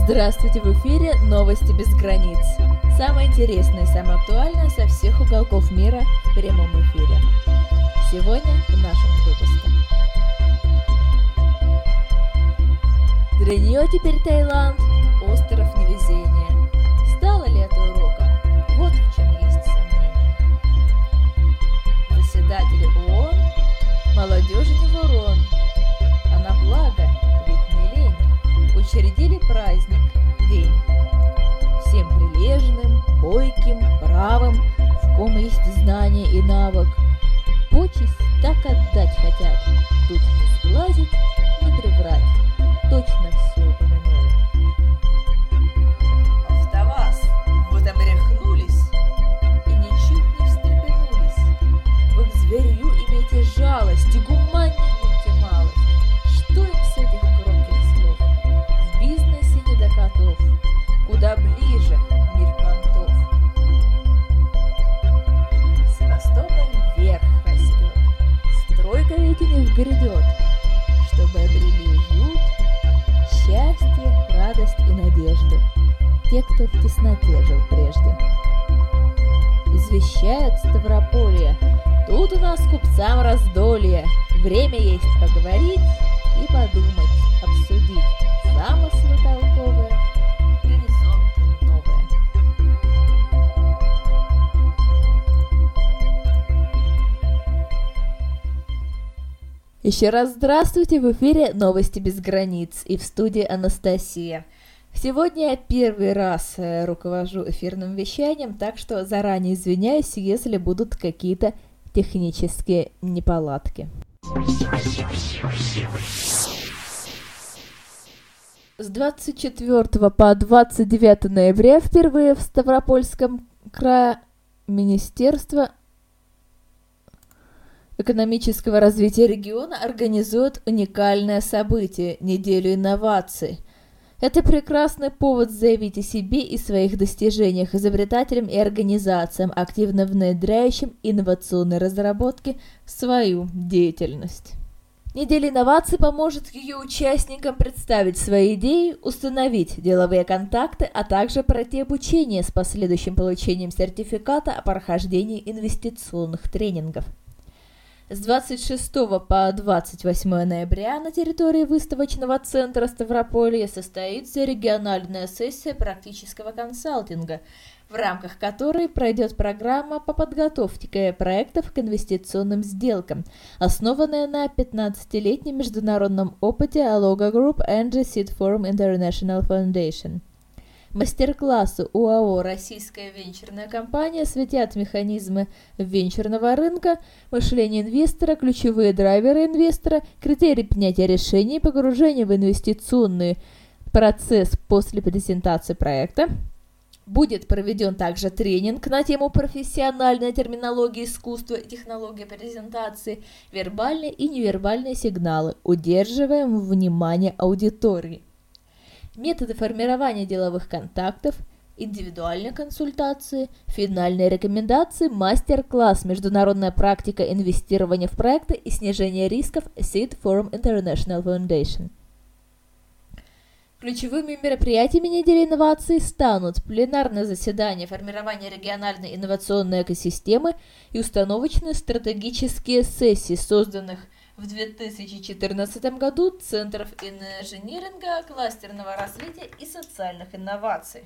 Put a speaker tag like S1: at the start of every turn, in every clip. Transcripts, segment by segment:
S1: Здравствуйте, в эфире «Новости без границ». Самое интересное и самое актуальное со всех уголков мира в прямом эфире. Сегодня в нашем выпуске. Для нее теперь Таиланд – остров невезения. Стало ли это уроком? Вот в чем есть сомнения. Заседатели ООН – молодежи не ворон, а на благо, ведь не лень, учредили праздник – день. Всем прилежным, бойким, бравым, в ком есть знание и навык. Почесть так отдать хотят, тут не сглазить, не приврать, точно все упомянули. Автоваз, вы там рехнулись и ничуть не встрепенулись. Вы к зверю имейте жалость и гуманнее будьте малость. Что им с этих громких слов? В бизнесе не до котов, куда ближе мир понтов. Севастополь вверх растет, стройка ведь у них грядет, чтобы обрели уют, счастье, радость и надежду те, кто в тесноте жил прежде. Извещают Ставрополье, тут у нас купцам раздолье, время есть поговорить и подумать, обсудить замыслы толковые, горизонты новые. Еще раз здравствуйте, в эфире «Новости без границ» и в студии Анастасия. Сегодня я первый раз руковожу эфирным вещанием, так что заранее извиняюсь, если будут какие-то технические неполадки. С 24 по 29 ноября впервые в Ставропольском крае Министерство экономического развития региона организует уникальное событие – неделю инноваций. Это прекрасный повод заявить о себе и своих достижениях изобретателям и организациям, активно внедряющим инновационные разработки в свою деятельность. Неделя инноваций поможет ее участникам представить свои идеи, установить деловые контакты, а также пройти обучение с последующим получением сертификата о прохождении инвестиционных тренингов. С 26 по 28 ноября на территории выставочного центра Ставрополья состоится региональная сессия практического консалтинга, в рамках которой пройдет программа по подготовке проектов к инвестиционным сделкам, основанная на 15-летнем международном опыте Alloga Group and Seed Forum International Foundation. Мастер-классы УАО «Российская венчурная компания» осветят механизмы венчурного рынка, мышление инвестора, ключевые драйверы инвестора, критерии принятия решений, погружение в инвестиционный процесс после презентации проекта. Будет проведен также тренинг на тему профессиональной терминологии искусства и технологии презентации, вербальные и невербальные сигналы, удерживаем внимание аудитории. Методы формирования деловых контактов, индивидуальные консультации, финальные рекомендации, мастер-класс «Международная практика инвестирования в проекты и снижения рисков» Seed Forum International Foundation. Ключевыми мероприятиями недели инноваций станут пленарное заседание формирования региональной инновационной экосистемы и установочные стратегические сессии, созданных в 2014 году Центров инжиниринга, кластерного развития и социальных инноваций.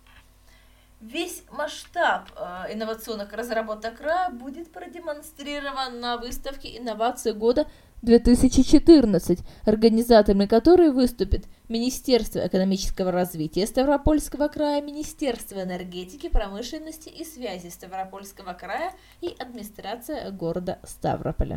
S1: Весь масштаб инновационных разработок края будет продемонстрирован на выставке «Инновации года 2014», организаторами которой выступят Министерство экономического развития Ставропольского края, Министерство энергетики, промышленности и связи Ставропольского края и администрация города Ставрополя.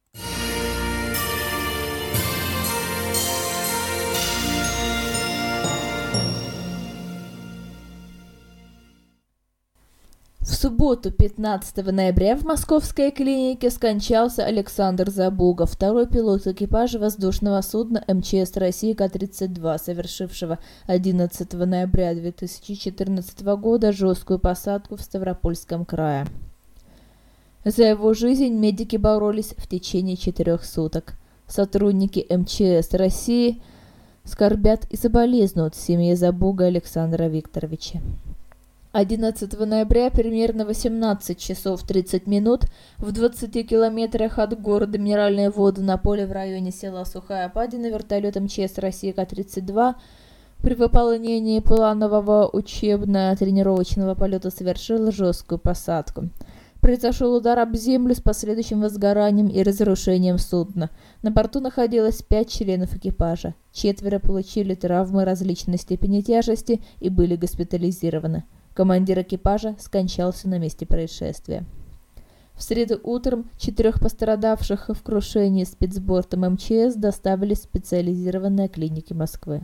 S1: В субботу, 15 ноября, в московской клинике скончался Александр Забугов, второй пилот экипажа воздушного судна МЧС России К-32, совершившего 11 ноября 2014 года жесткую посадку в Ставропольском крае. За его жизнь медики боролись в течение 4 суток. Сотрудники МЧС России скорбят и соболезнуют семье Забуга Александра Викторовича. 11 ноября примерно 18 часов 30 минут в 20 километрах от города Минеральные воды на поле в районе села Сухая Падина вертолет МЧС России К-32 при выполнении планового учебно-тренировочного полета совершил жесткую посадку. Произошел удар об землю с последующим возгоранием и разрушением судна. На борту находилось 5 членов экипажа. 4 получили травмы различной степени тяжести и были госпитализированы. Командир экипажа скончался на месте происшествия. В среду утром 4 пострадавших в крушении спецбортом МЧС доставили в специализированные клиники Москвы.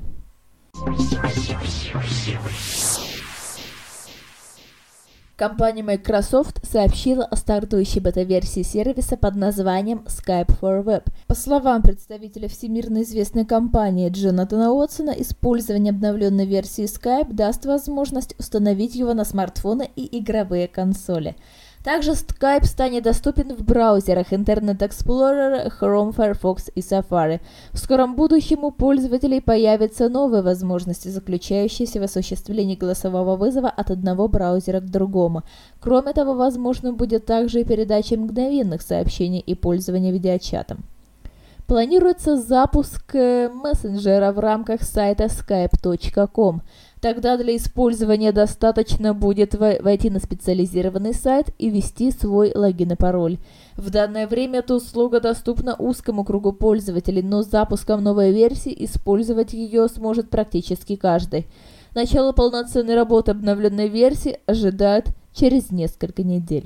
S1: Компания Microsoft сообщила о стартующей бета-версии сервиса под названием Skype for Web. По словам представителя всемирно известной компании Джонатана Уотсона, использование обновленной версии Skype даст возможность установить его на смартфоны и игровые консоли. Также Skype станет доступен в браузерах Internet Explorer, Chrome, Firefox и Safari. В скором будущем у пользователей появятся новые возможности, заключающиеся в осуществлении голосового вызова от одного браузера к другому. Кроме того, возможно будет также и передача мгновенных сообщений и пользование видеочатом. Планируется запуск мессенджера в рамках сайта skype.com. Тогда для использования достаточно будет войти на специализированный сайт и ввести свой логин и пароль. В данное время эта услуга доступна узкому кругу пользователей, но с запуском новой версии использовать ее сможет практически каждый. Начало полноценной работы обновленной версии ожидают через несколько недель.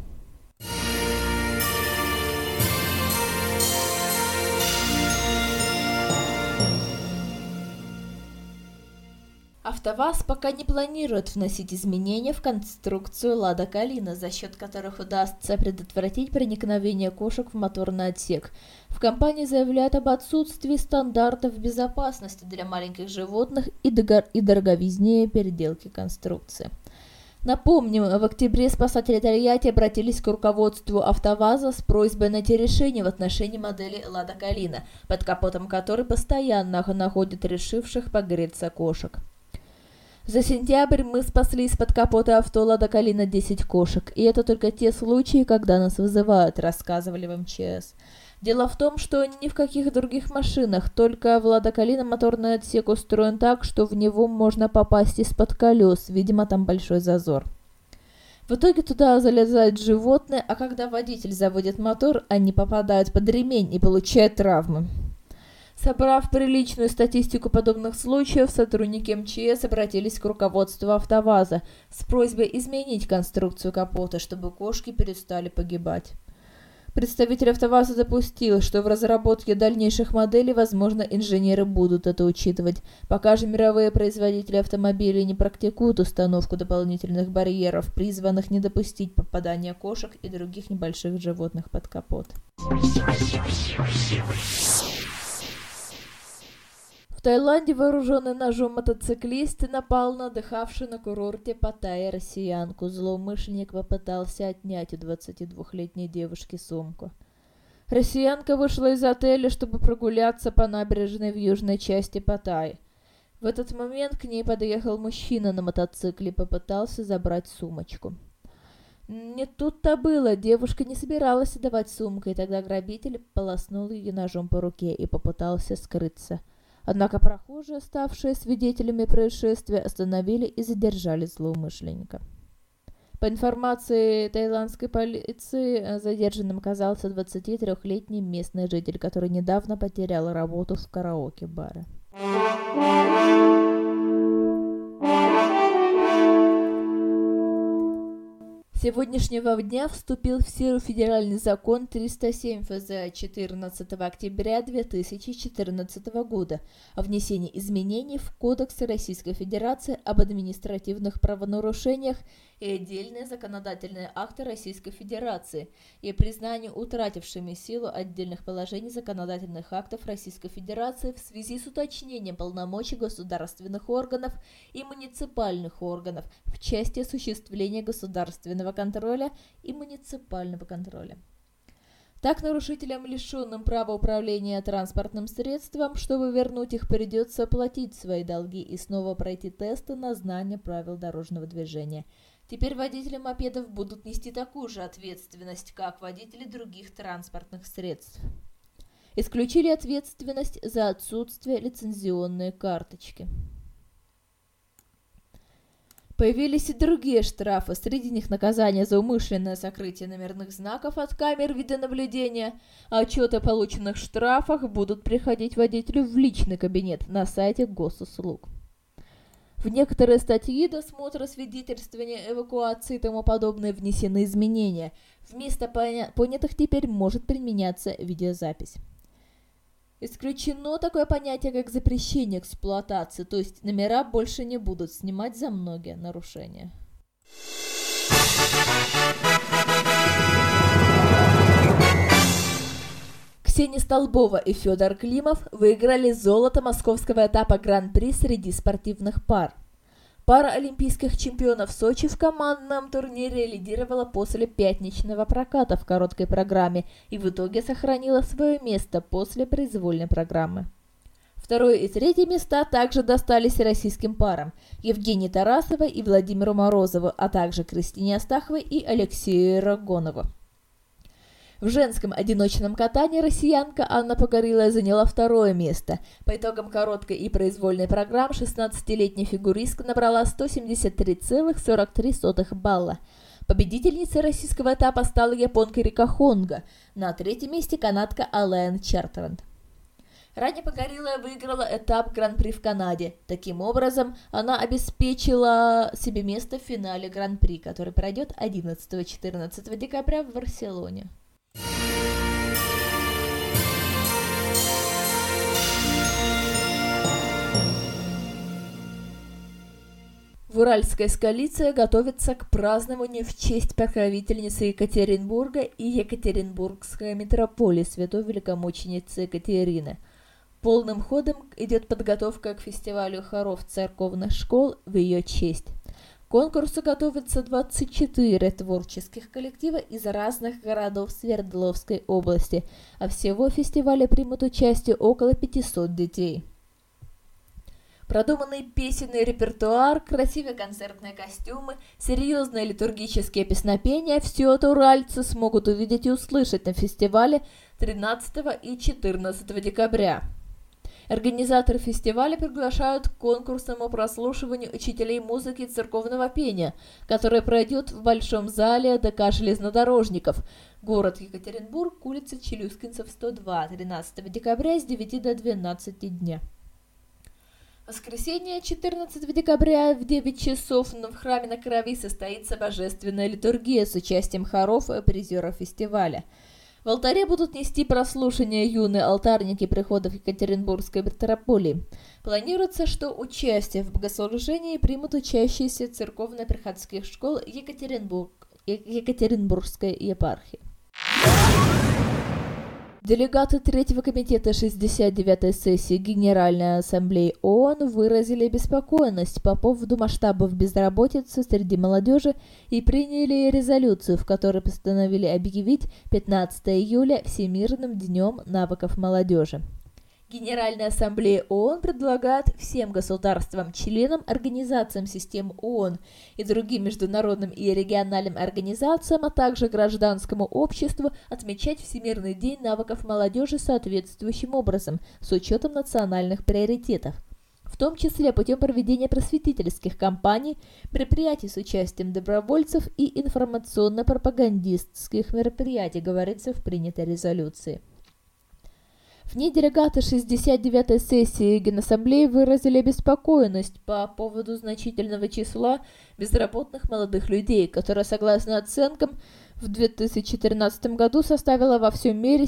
S1: АвтоВАЗ пока не планирует вносить изменения в конструкцию «Лада Калина», за счет которых удастся предотвратить проникновение кошек в моторный отсек. В компании заявляют об отсутствии стандартов безопасности для маленьких животных и дороговизне переделки конструкции. Напомним, в октябре спасатели Тольятти обратились к руководству АвтоВАЗа с просьбой найти решение в отношении модели «Лада Калина», под капотом которой постоянно находят решивших погреться кошек. За сентябрь мы спасли из-под капота авто «Лада Калина» 10 кошек, и это только те случаи, когда нас вызывают, рассказывали в МЧС. Дело в том, что ни в каких других машинах, только в «Лада Калина» моторный отсек устроен так, что в него можно попасть из-под колес, видимо, там большой зазор. В итоге туда залезают животные, а когда водитель заводит мотор, они попадают под ремень и получают травмы. Собрав приличную статистику подобных случаев, сотрудники МЧС обратились к руководству АвтоВАЗа с просьбой изменить конструкцию капота, чтобы кошки перестали погибать. Представитель АвтоВАЗа допустил, что в разработке дальнейших моделей, возможно, инженеры будут это учитывать. Пока же мировые производители автомобилей не практикуют установку дополнительных барьеров, призванных не допустить попадания кошек и других небольших животных под капот. В Таиланде вооруженный ножом мотоциклист напал на отдыхавшую на курорте Паттайя россиянку. Злоумышленник попытался отнять у 22-летней девушки сумку. Россиянка вышла из отеля, чтобы прогуляться по набережной в южной части Паттайи. В этот момент к ней подъехал мужчина на мотоцикле и попытался забрать сумочку. Не тут-то было, девушка не собиралась отдавать сумку, и тогда грабитель полоснул ее ножом по руке и попытался скрыться. Однако прохожие, ставшие свидетелями происшествия, остановили и задержали злоумышленника. По информации таиландской полиции, задержанным оказался 23-летний местный житель, который недавно потерял работу в караоке-баре. С сегодняшнего дня вступил в силу федеральный закон 307 ФЗ 14 октября 2014 года о внесении изменений в Кодекс Российской Федерации об административных правонарушениях и отдельные законодательные акты Российской Федерации и признанию утратившими силу отдельных положений законодательных актов Российской Федерации в связи с уточнением полномочий государственных органов и муниципальных органов в части осуществления государственного контроля и муниципального контроля. Так нарушителям, лишенным права управления транспортным средством, чтобы вернуть их, придется оплатить свои долги и снова пройти тесты на знание правил дорожного движения. Теперь водители мопедов будут нести такую же ответственность, как водители других транспортных средств. Исключили ответственность за отсутствие лицензионной карточки. Появились и другие штрафы, среди них наказание за умышленное сокрытие номерных знаков от камер видеонаблюдения. Отчеты о полученных штрафах будут приходить водителю в личный кабинет на сайте госуслуг. В некоторые статьи досмотра, свидетельствования, эвакуации и тому подобное внесены изменения. Вместо понятых теперь может применяться видеозапись. Исключено такое понятие, как запрещение эксплуатации, то есть номера больше не будут снимать за многие нарушения. Ксения Столбова и Федор Климов выиграли золото московского этапа Гран-при среди спортивных пар. Пара олимпийских чемпионов Сочи в командном турнире лидировала после пятничного проката в короткой программе и в итоге сохранила свое место после произвольной программы. Второе и третье места также достались российским парам Евгении Тарасовой и Владимиру Морозову, а также Кристине Астаховой и Алексею Рогонову. В женском одиночном катании россиянка Анна Погорелая заняла второе место. По итогам короткой и произвольной программы 16-летняя фигуристка набрала 173,43 балла. Победительницей российского этапа стала японка Рика Хонга, на третьем месте канадка Ален Чартранд. Ранее Погорелая выиграла этап Гран-при в Канаде. Таким образом, она обеспечила себе место в финале Гран-при, который пройдет 11-14 декабря в Барселоне. В уральской столице готовится к празднованию в честь покровительницы Екатеринбурга и Екатеринбургской митрополии святой великомученицы Екатерины. Полным ходом идет подготовка к фестивалю хоров церковных школ в ее честь. К конкурсу готовятся 24 творческих коллектива из разных городов Свердловской области, а всего в фестивале примут участие около 500 детей. Продуманный песенный репертуар, красивые концертные костюмы, серьезные литургические песнопения – все это уральцы смогут увидеть и услышать на фестивале 13 и 14 декабря. Организаторы фестиваля приглашают к конкурсному прослушиванию учителей музыки и церковного пения, которое пройдет в Большом зале ДК железнодорожников, город Екатеринбург, улица Челюскинцев, 102, 13 декабря с 9 до 12 дня. Воскресенье, 14 декабря в 9 часов в храме на Крови состоится божественная литургия с участием хоров и призеров фестиваля. В алтаре будут нести прослушание юные алтарники приходов Екатеринбургской митрополии. Планируется, что участие в богослужении примут учащиеся церковно-приходских школ Екатеринбургской епархии. Делегаты Третьего комитета 69-й сессии Генеральной Ассамблеи ООН выразили обеспокоенность по поводу масштабов безработицы среди молодежи и приняли резолюцию, в которой постановили объявить 15 июля Всемирным днем навыков молодежи. Генеральная Ассамблея ООН предлагает всем государствам-членам, организациям систем ООН и другим международным и региональным организациям, а также гражданскому обществу отмечать Всемирный день навыков молодежи соответствующим образом, с учетом национальных приоритетов, в том числе путем проведения просветительских кампаний, мероприятий с участием добровольцев и информационно-пропагандистских мероприятий, говорится в принятой резолюции. В ней делегаты 69-й сессии Генассамблеи выразили обеспокоенность по поводу значительного числа безработных молодых людей, которое, согласно оценкам, в 2014 году составило во всем мире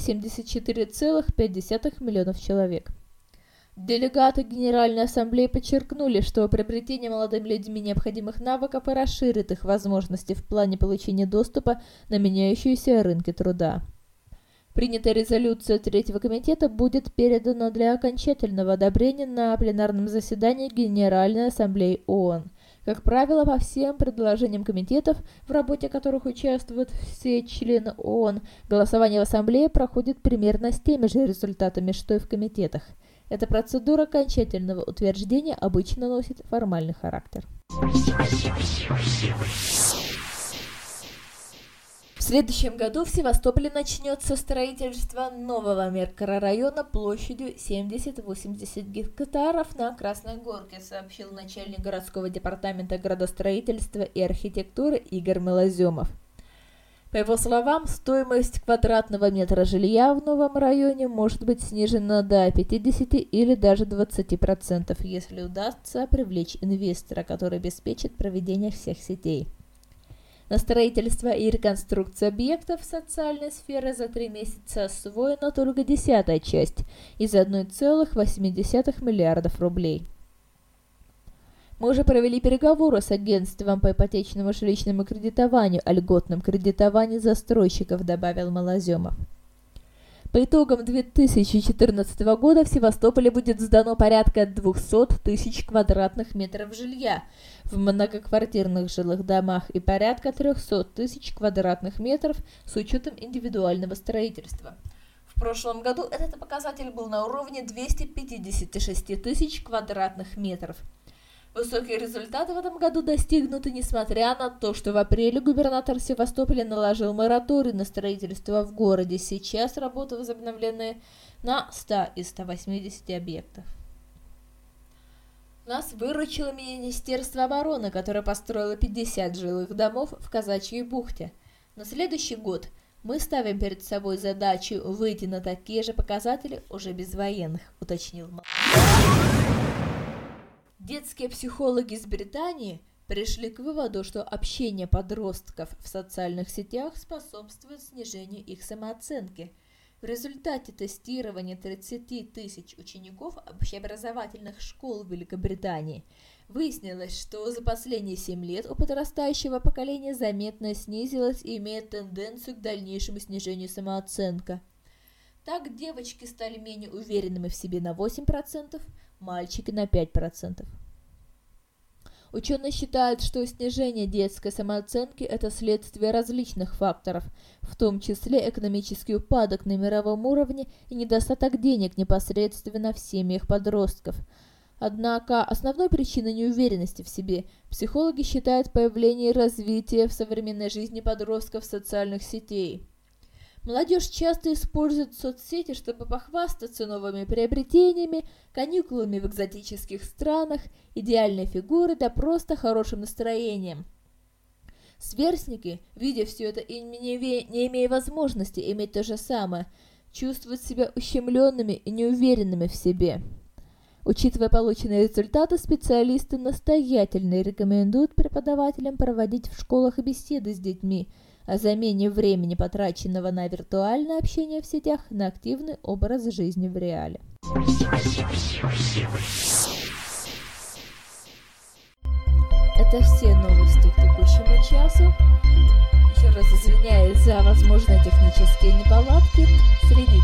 S1: 74,5 миллионов человек. Делегаты Генеральной Ассамблеи подчеркнули, что приобретение молодыми людьми необходимых навыков и расширит их возможности в плане получения доступа на меняющиеся рынки труда. Принятая резолюция Третьего комитета будет передана для окончательного одобрения на пленарном заседании Генеральной Ассамблеи ООН. Как правило, по всем предложениям комитетов, в работе которых участвуют все члены ООН, голосование в Ассамблее проходит примерно с теми же результатами, что и в комитетах. Эта процедура окончательного утверждения обычно носит формальный характер. В следующем году в Севастополе начнется строительство нового микрорайона площадью 70-80 гектаров на Красной Горке, сообщил начальник городского департамента градостроительства и архитектуры Игорь Малоземов. По его словам, стоимость квадратного метра жилья в новом районе может быть снижена до 50 или даже 20%, если удастся привлечь инвестора, который обеспечит проведение всех сетей. На строительство и реконструкцию объектов социальной сферы за 3 месяца освоена только 10-я часть из 1,8 миллиардов рублей. Мы уже провели переговоры с агентством по ипотечному жилищному кредитованию о льготном кредитовании застройщиков, добавил Малоземов. По итогам 2014 года в Севастополе будет сдано порядка 200 тысяч квадратных метров жилья в многоквартирных жилых домах и порядка 300 тысяч квадратных метров с учетом индивидуального строительства. В прошлом году этот показатель был на уровне 256 тысяч квадратных метров. Высокие результаты в этом году достигнуты, несмотря на то, что в апреле губернатор Севастополя наложил мораторий на строительство в городе. Сейчас работы возобновлены на 100 из 180 объектов. Нас выручило Министерство обороны, которое построило 50 жилых домов в Казачьей бухте. На следующий год мы ставим перед собой задачу выйти на такие же показатели уже без военных, уточнил Малоземов. Детские психологи из Британии пришли к выводу, что общение подростков в социальных сетях способствует снижению их самооценки. В результате тестирования 30 тысяч учеников общеобразовательных школ в Великобритании выяснилось, что за последние 7 лет у подрастающего поколения заметно снизилась и имеет тенденцию к дальнейшему снижению самооценки. Так, девочки стали менее уверенными в себе на 8%, мальчики на 5%. Ученые считают, что снижение детской самооценки – это следствие различных факторов, в том числе экономический упадок на мировом уровне и недостаток денег непосредственно в семьях подростков. Однако основной причиной неуверенности в себе психологи считают появление и развитие в современной жизни подростков социальных сетей. Молодежь часто использует соцсети, чтобы похвастаться новыми приобретениями, каникулами в экзотических странах, идеальной фигурой, да просто хорошим настроением. Сверстники, видя все это и не имея возможности иметь то же самое, чувствуют себя ущемленными и неуверенными в себе. Учитывая полученные результаты, специалисты настоятельно рекомендуют преподавателям проводить в школах беседы с детьми о замене времени, потраченного на виртуальное общение в сетях, на активный образ жизни в реале. Это все новости к текущему часу. Еще раз извиняюсь за возможные технические неполадки. Среди